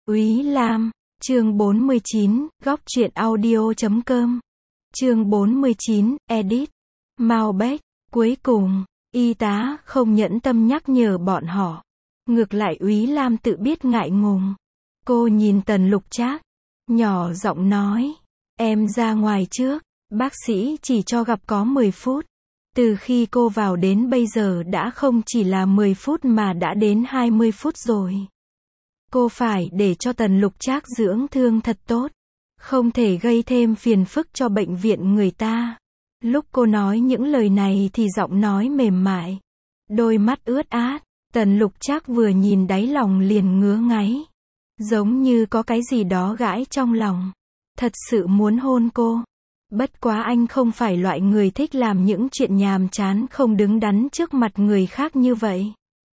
Úy Lam, chương 49, góc truyện audio.com. Chương 49, edit. Mao Bách, cuối cùng, y tá không nhẫn tâm nhắc nhở bọn họ. Ngược lại Úy Lam tự biết ngại ngùng. Cô nhìn Tần Lục Trác, nhỏ giọng nói, em ra ngoài trước, bác sĩ chỉ cho gặp có 10 phút. Từ khi cô vào đến bây giờ đã không chỉ là 10 phút mà đã đến 20 phút rồi. Cô phải để cho Tần Lục Trác dưỡng thương thật tốt, không thể gây thêm phiền phức cho bệnh viện người ta. Lúc cô nói những lời này thì giọng nói mềm mại, đôi mắt ướt át. Tần Lục Trác vừa nhìn đáy lòng liền ngứa ngáy, giống như có cái gì đó gãi trong lòng, thật sự muốn hôn cô. Bất quá anh không phải loại người thích làm những chuyện nhàm chán không đứng đắn trước mặt người khác như vậy.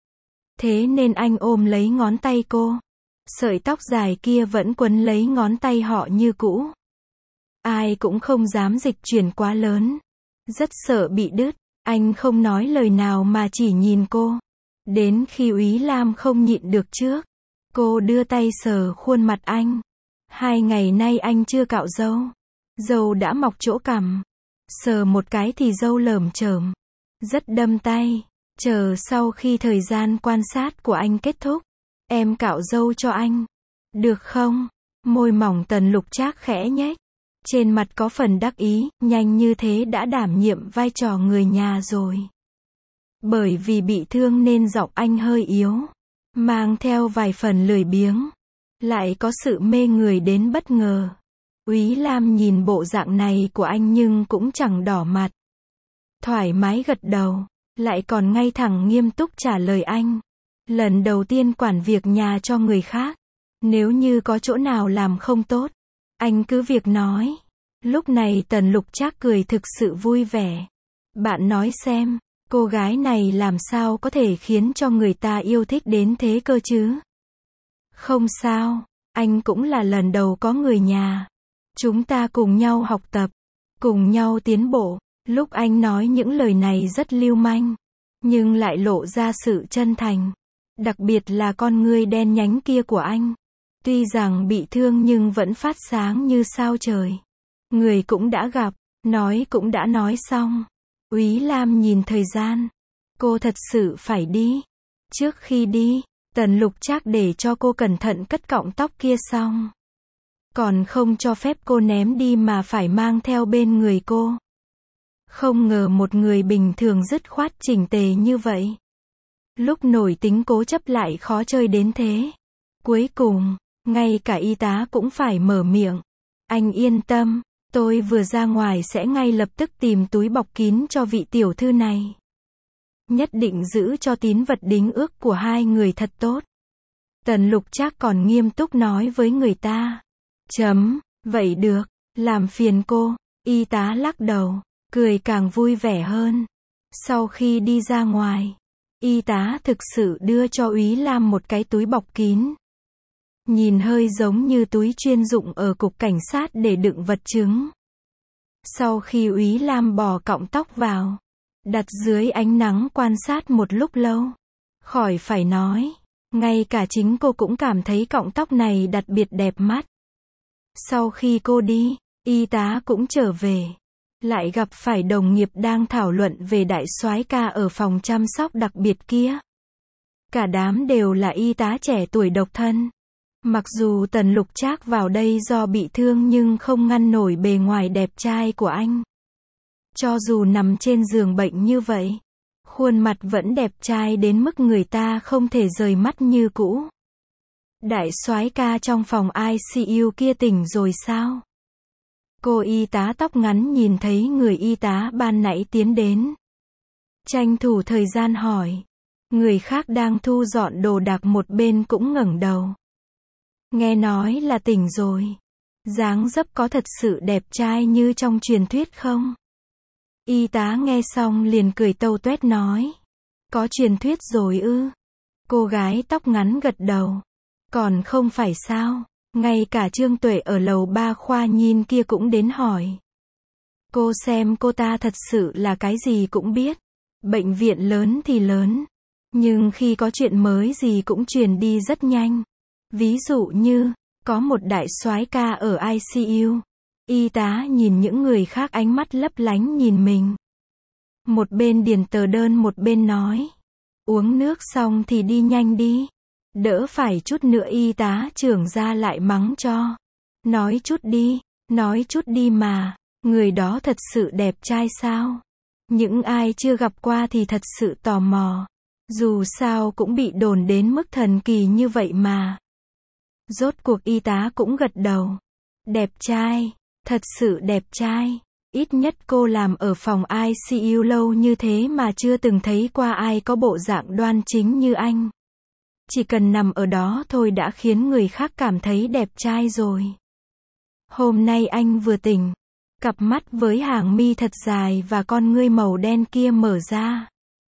Thế nên anh ôm lấy ngón tay cô. Sợi tóc dài kia vẫn quấn lấy ngón tay họ như cũ. Ai cũng không dám dịch chuyển quá lớn. Rất sợ bị đứt. Anh không nói lời nào mà chỉ nhìn cô. Đến khi Úy Lam không nhịn được trước, cô đưa tay sờ khuôn mặt anh. 2 ngày nay anh chưa cạo râu. Râu đã mọc chỗ cằm. Sờ một cái thì râu lởm chởm. Rất đâm tay. Chờ sau khi thời gian quan sát của anh kết thúc, em cạo râu cho anh. Được không? Môi mỏng Tần Lục Trác khẽ nhếch. Trên mặt có phần đắc ý, nhanh như thế đã đảm nhiệm vai trò người nhà rồi. Bởi vì bị thương nên giọng anh hơi yếu, mang theo vài phần lười biếng, lại có sự mê người đến bất ngờ. Úy Lam nhìn bộ dạng này của anh nhưng cũng chẳng đỏ mặt. Thoải mái gật đầu, lại còn ngay thẳng nghiêm túc trả lời anh. Lần đầu tiên quản việc nhà cho người khác. Nếu như có chỗ nào làm không tốt, anh cứ việc nói. Lúc này Tần Lục Trác cười thực sự vui vẻ. Bạn nói xem, cô gái này làm sao có thể khiến cho người ta yêu thích đến thế cơ chứ? Không sao, anh cũng là lần đầu có người nhà. Chúng ta cùng nhau học tập, cùng nhau tiến bộ. Lúc anh nói những lời này rất lưu manh, nhưng lại lộ ra sự chân thành. Đặc biệt là con ngươi đen nhánh kia của anh. Tuy rằng bị thương nhưng vẫn phát sáng như sao trời. Người cũng đã gặp, nói cũng đã nói xong. Úy Lam nhìn thời gian. Cô thật sự phải đi. Trước khi đi, Tần Lục Trác để cho cô cẩn thận cất cọng tóc kia xong. Còn không cho phép cô ném đi mà phải mang theo bên người cô. Không ngờ một người bình thường dứt khoát chỉnh tề như vậy. Lúc nổi tính cố chấp lại khó chơi đến thế. Cuối cùng, ngay cả y tá cũng phải mở miệng. Anh yên tâm, tôi vừa ra ngoài sẽ ngay lập tức tìm túi bọc kín cho vị tiểu thư này. Nhất định giữ cho tín vật đính ước của hai người thật tốt. Tần Lục Trác còn nghiêm túc nói với người ta. Vậy được, làm phiền cô. Y tá lắc đầu, cười càng vui vẻ hơn. Sau khi đi ra ngoài, y tá thực sự đưa cho Úy Lam một cái túi bọc kín. Nhìn hơi giống như túi chuyên dụng ở cục cảnh sát để đựng vật chứng. Sau khi Úy Lam bò cọng tóc vào, đặt dưới ánh nắng quan sát một lúc lâu. Khỏi phải nói, ngay cả chính cô cũng cảm thấy cọng tóc này đặc biệt đẹp mắt. Sau khi cô đi, y tá cũng trở về. Lại gặp phải đồng nghiệp đang thảo luận về đại soái ca ở phòng chăm sóc đặc biệt kia. Cả đám đều là y tá trẻ tuổi độc thân. Mặc dù Tần Lục Trác vào đây do bị thương nhưng không ngăn nổi bề ngoài đẹp trai của anh. Cho dù nằm trên giường bệnh như vậy, khuôn mặt vẫn đẹp trai đến mức người ta không thể rời mắt như cũ. Đại soái ca trong phòng ICU kia tỉnh rồi sao? Cô y tá tóc ngắn nhìn thấy người y tá ban nãy tiến đến. Tranh thủ thời gian hỏi. Người khác đang thu dọn đồ đạc một bên cũng ngẩng đầu. Nghe nói là tỉnh rồi. Dáng dấp có thật sự đẹp trai như trong truyền thuyết không? Y tá nghe xong liền cười tâu tuét nói. Có truyền thuyết rồi ư? Cô gái tóc ngắn gật đầu. Còn không phải sao? Ngay cả Trương Tuệ ở lầu 3 khoa nhìn kia cũng đến hỏi. Cô xem cô ta thật sự là cái gì cũng biết. Bệnh viện lớn thì lớn. Nhưng khi có chuyện mới gì cũng truyền đi rất nhanh. Ví dụ như, có một đại soái ca ở ICU. Y tá nhìn những người khác ánh mắt lấp lánh nhìn mình. Một bên điền tờ đơn một bên nói. Uống nước xong thì đi nhanh đi. Đỡ phải chút nữa y tá trưởng ra lại mắng cho. Nói chút đi mà. Người đó thật sự đẹp trai sao? Những ai chưa gặp qua thì thật sự tò mò. Dù sao cũng bị đồn đến mức thần kỳ như vậy mà. Rốt cuộc y tá cũng gật đầu. Đẹp trai, thật sự đẹp trai. Ít nhất cô làm ở phòng ICU lâu như thế mà chưa từng thấy qua ai có bộ dạng đoan chính như anh. Chỉ cần nằm ở đó thôi đã khiến người khác cảm thấy đẹp trai rồi. Hôm nay anh vừa tỉnh. Cặp mắt với hàng mi thật dài và con ngươi màu đen kia mở ra.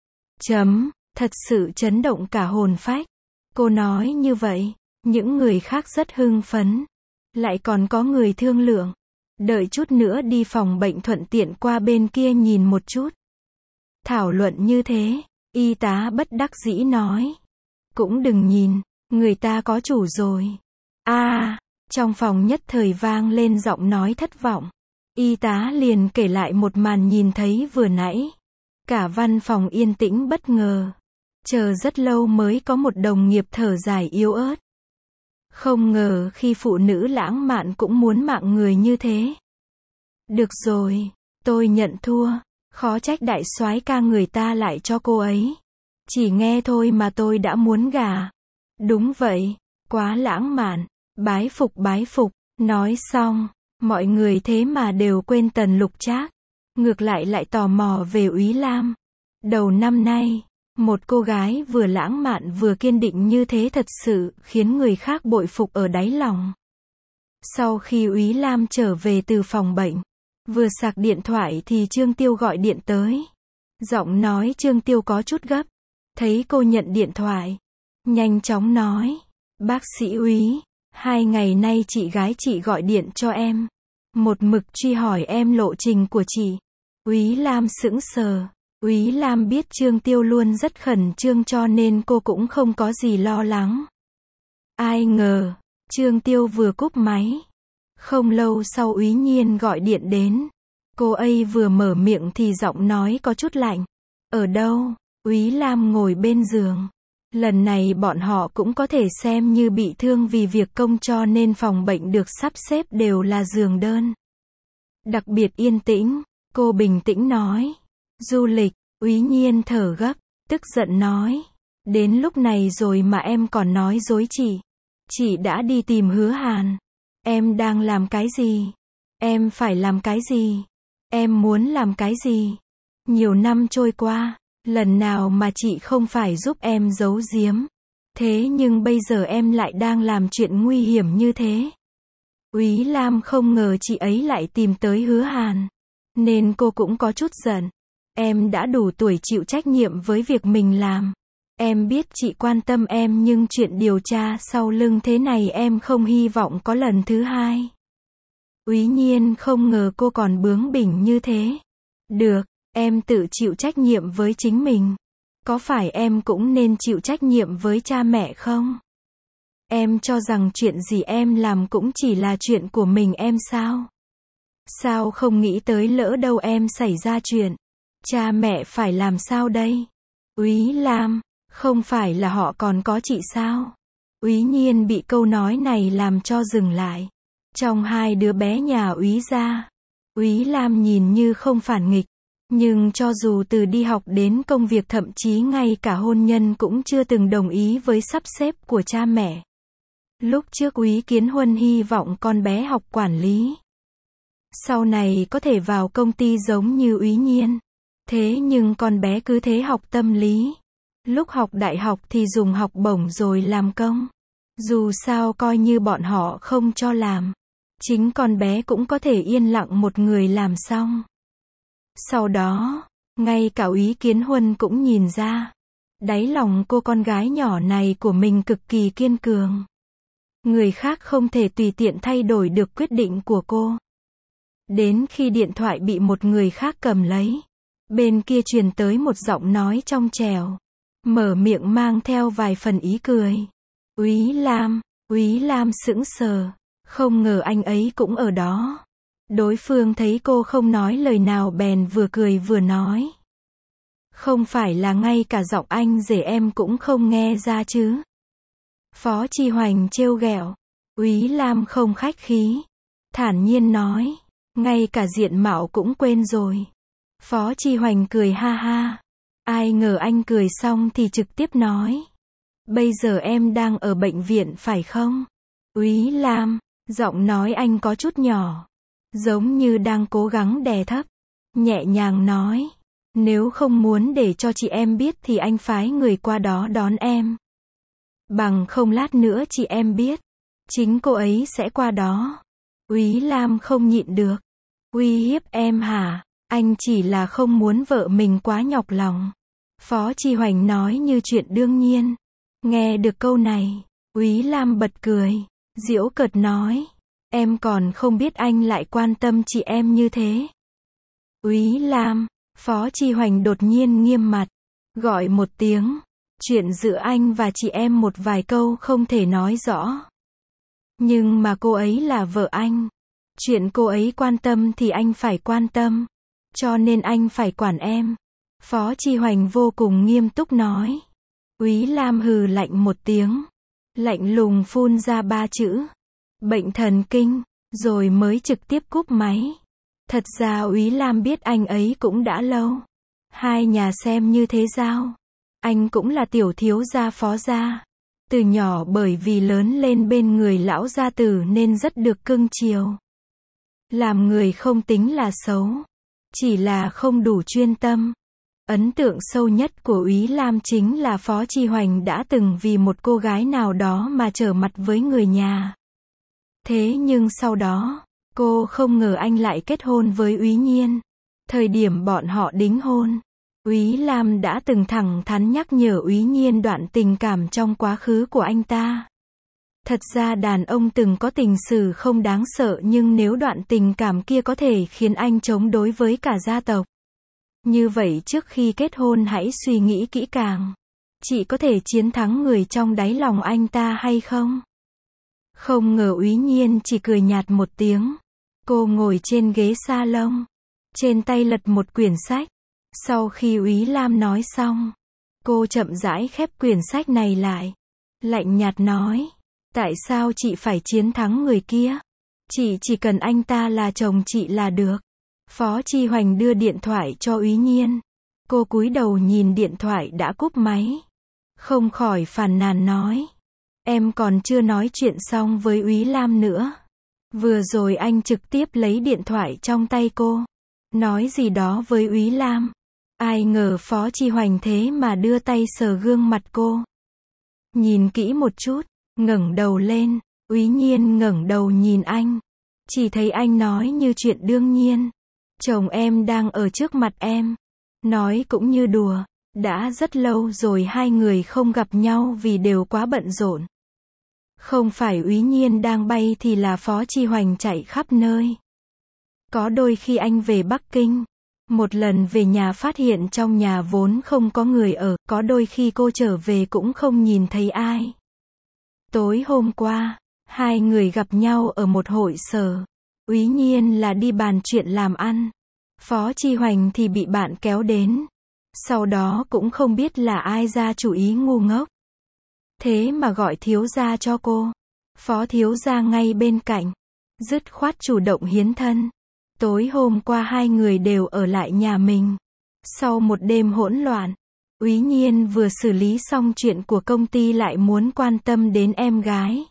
Thật sự chấn động cả hồn phách. Cô nói như vậy, những người khác rất hưng phấn. Lại còn có người thương lượng. Đợi chút nữa đi phòng bệnh thuận tiện qua bên kia nhìn một chút. Thảo luận như thế, y tá bất đắc dĩ nói. Cũng đừng nhìn, người ta có chủ rồi. Trong phòng nhất thời vang lên giọng nói thất vọng. Y tá liền kể lại một màn nhìn thấy vừa nãy. Cả văn phòng yên tĩnh bất ngờ. Chờ rất lâu mới có một đồng nghiệp thở dài yếu ớt. Không ngờ khi phụ nữ lãng mạn cũng muốn mạng người như thế. Được rồi, tôi nhận thua. Khó trách đại soái ca người ta lại cho cô ấy. Chỉ nghe thôi mà tôi đã muốn gả. Đúng vậy, quá lãng mạn. Bái phục. Nói xong, mọi người thế mà đều quên Tần Lục Trác. Ngược lại tò mò về Úy Lam. Đầu năm nay, một cô gái vừa lãng mạn vừa kiên định như thế thật sự khiến người khác bội phục ở đáy lòng. Sau khi Úy Lam trở về từ phòng bệnh, vừa sạc điện thoại thì Trương Tiêu gọi điện tới. Giọng nói Trương Tiêu có chút gấp. Thấy cô nhận điện thoại, nhanh chóng nói. Bác sĩ Úy, 2 ngày nay chị gái chị gọi điện cho em. Một mực truy hỏi em lộ trình của chị. Úy Lam sững sờ. Úy Lam biết Trương Tiêu luôn rất khẩn trương cho nên cô cũng không có gì lo lắng. Ai ngờ, Trương Tiêu vừa cúp máy. Không lâu sau Úy Nhiên gọi điện đến. Cô ấy vừa mở miệng thì giọng nói có chút lạnh. Ở đâu? Úy Lam ngồi bên giường. Lần này bọn họ cũng có thể xem như bị thương vì việc công cho nên phòng bệnh được sắp xếp đều là giường đơn. Đặc biệt yên tĩnh, cô bình tĩnh nói. Du lịch, Úy Nhiên thở gấp, tức giận nói. Đến lúc này rồi mà em còn nói dối chị. Chị đã đi tìm Hứa Hàn. Em đang làm cái gì? Em phải làm cái gì? Em muốn làm cái gì? Nhiều năm trôi qua, lần nào mà chị không phải giúp em giấu giếm. Thế nhưng bây giờ em lại đang làm chuyện nguy hiểm như thế. Úy Lam không ngờ chị ấy lại tìm tới Hứa Hàn. Nên cô cũng có chút giận. Em đã đủ tuổi chịu trách nhiệm với việc mình làm. Em biết chị quan tâm em nhưng chuyện điều tra sau lưng thế này em không hy vọng có lần thứ hai. Úy Nhiên không ngờ cô còn bướng bỉnh như thế. Được, em tự chịu trách nhiệm với chính mình. Có phải em cũng nên chịu trách nhiệm với cha mẹ không? Em cho rằng chuyện gì em làm cũng chỉ là chuyện của mình em sao? Sao không nghĩ tới lỡ đâu em xảy ra chuyện? Cha mẹ phải làm sao đây? Úy Lam, không phải là họ còn có chị sao? Úy Nhiên bị câu nói này làm cho dừng lại. Trong 2 đứa bé nhà Úy gia, Úy Lam nhìn như không phản nghịch. Nhưng cho dù từ đi học đến công việc thậm chí ngay cả hôn nhân cũng chưa từng đồng ý với sắp xếp của cha mẹ. Lúc trước Úy Kiến Huân hy vọng con bé học quản lý. Sau này có thể vào công ty giống như Úy Nhiên. Thế nhưng con bé cứ thế học tâm lý. Lúc học đại học thì dùng học bổng rồi làm công. Dù sao coi như bọn họ không cho làm. Chính con bé cũng có thể yên lặng một người làm xong. Sau đó, ngay cả Úy Kiến Huân cũng nhìn ra. Đáy lòng cô con gái nhỏ này của mình cực kỳ kiên cường. Người khác không thể tùy tiện thay đổi được quyết định của cô. Đến khi điện thoại bị một người khác cầm lấy. Bên kia truyền tới một giọng nói trong trẻo. Mở miệng mang theo vài phần ý cười. Úy Lam, Úy Lam sững sờ, không ngờ anh ấy cũng ở đó. Đối phương thấy cô không nói lời nào bèn vừa cười vừa nói. Không phải là ngay cả giọng anh rể em cũng không nghe ra chứ? Phó Chi Hoành trêu ghẹo. Úy Lam không khách khí, thản nhiên nói, ngay cả diện mạo cũng quên rồi. Phó Chi Hoành cười ha ha. Ai ngờ anh cười xong thì trực tiếp nói. Bây giờ em đang ở bệnh viện phải không? Úy Lam, giọng nói anh có chút nhỏ, giống như đang cố gắng đè thấp, nhẹ nhàng nói. Nếu không muốn để cho chị em biết thì anh phái người qua đó đón em. Bằng không lát nữa chị em biết, chính cô ấy sẽ qua đó. Úy Lam không nhịn được. Uy hiếp em hả? Anh chỉ là không muốn vợ mình quá nhọc lòng. Phó Chi Hoành nói như chuyện đương nhiên. Nghe được câu này, Úy Lam bật cười, giễu cợt nói. Em còn không biết anh lại quan tâm chị em như thế. Úy Lam, Phó Chi Hoành đột nhiên nghiêm mặt, gọi một tiếng. Chuyện giữa anh và chị em một vài câu không thể nói rõ. Nhưng mà cô ấy là vợ anh. Chuyện cô ấy quan tâm thì anh phải quan tâm. Cho nên anh phải quản em. Phó Chi Hoành vô cùng nghiêm túc nói. Úy Lam hừ lạnh một tiếng, lạnh lùng phun ra 3 chữ. Bệnh thần kinh, rồi mới trực tiếp cúp máy. Thật ra Úy Lam biết anh ấy cũng đã lâu. Hai nhà xem như thế giao. Anh cũng là tiểu thiếu gia Phó gia. Từ nhỏ bởi vì lớn lên bên người lão gia tử nên rất được cưng chiều. Làm người không tính là xấu, chỉ là không đủ chuyên tâm. Ấn tượng sâu nhất của Úy Lam chính là Phó Chi Hoành đã từng vì một cô gái nào đó mà trở mặt với người nhà. Thế nhưng sau đó, cô không ngờ anh lại kết hôn với Úy Nhiên. Thời điểm bọn họ đính hôn, Úy Lam đã từng thẳng thắn nhắc nhở Úy Nhiên đoạn tình cảm trong quá khứ của anh ta. Thật ra đàn ông từng có tình sử không đáng sợ, nhưng nếu đoạn tình cảm kia có thể khiến anh chống đối với cả gia tộc, như vậy trước khi kết hôn hãy suy nghĩ kỹ càng. Chị có thể chiến thắng người trong đáy lòng anh ta hay không? Không ngờ Úy Nhiên chỉ cười nhạt một tiếng. Cô ngồi trên ghế salon, trên tay lật một quyển sách. Sau khi Úy Lam nói xong, cô chậm rãi khép quyển sách này lại, lạnh nhạt nói. Tại sao chị phải chiến thắng người kia? Chị chỉ cần anh ta là chồng chị là được. Phó Chi Hoành đưa điện thoại cho Úy Nhiên. Cô cúi đầu nhìn điện thoại đã cúp máy, không khỏi phàn nàn nói. Em còn chưa nói chuyện xong với Úy Lam nữa. Vừa rồi anh trực tiếp lấy điện thoại trong tay cô, nói gì đó với Úy Lam. Ai ngờ Phó Chi Hoành thế mà đưa tay sờ gương mặt cô. Nhìn kỹ một chút, ngẩng đầu lên. Úy Nhiên ngẩng đầu nhìn anh, chỉ thấy anh nói như chuyện đương nhiên. Chồng em đang ở trước mặt em. Nói cũng như đùa. Đã rất lâu rồi hai người không gặp nhau vì đều quá bận rộn. Không phải Úy Nhiên đang bay thì là Phó Chi Hoành chạy khắp nơi. Có đôi khi anh về Bắc Kinh, một lần về nhà phát hiện trong nhà vốn không có người ở, có đôi khi cô trở về cũng không nhìn thấy ai. Tối hôm qua, hai người gặp nhau ở một hội sở. Úy Nhiên là đi bàn chuyện làm ăn. Phó Chi Hoành thì bị bạn kéo đến. Sau đó cũng không biết là ai ra chủ ý ngu ngốc. Thế mà gọi thiếu gia cho cô. Phó thiếu gia ngay bên cạnh, dứt khoát chủ động hiến thân. Tối hôm qua hai người đều ở lại nhà mình. Sau một đêm hỗn loạn, Úy Nhiên vừa xử lý xong chuyện của công ty lại muốn quan tâm đến em gái.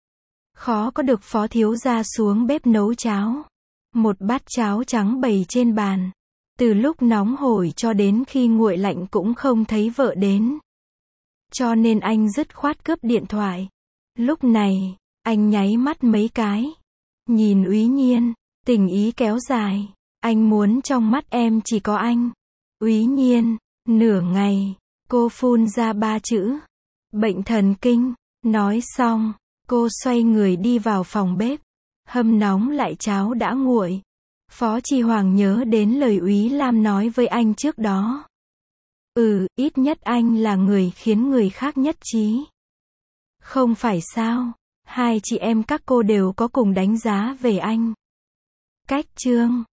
Khó có được Phó thiếu gia xuống bếp nấu cháo. Một bát cháo trắng bày trên bàn. Từ lúc nóng hổi cho đến khi nguội lạnh cũng không thấy vợ đến. Cho nên anh dứt khoát cướp điện thoại. Lúc này, anh nháy mắt mấy cái. Nhìn Úy Nhiên, tình ý kéo dài. Anh muốn trong mắt em chỉ có anh. Úy Nhiên, nửa ngày, cô phun ra 3 chữ. Bệnh thần kinh. Nói xong, cô xoay người đi vào phòng bếp. Hâm nóng lại cháo đã nguội. Phó Chi Hoàng nhớ đến lời Úy Lam nói với anh trước đó. Ít nhất anh là người khiến người khác nhất trí. Không phải sao? Hai chị em các cô đều có cùng đánh giá về anh. Cách chương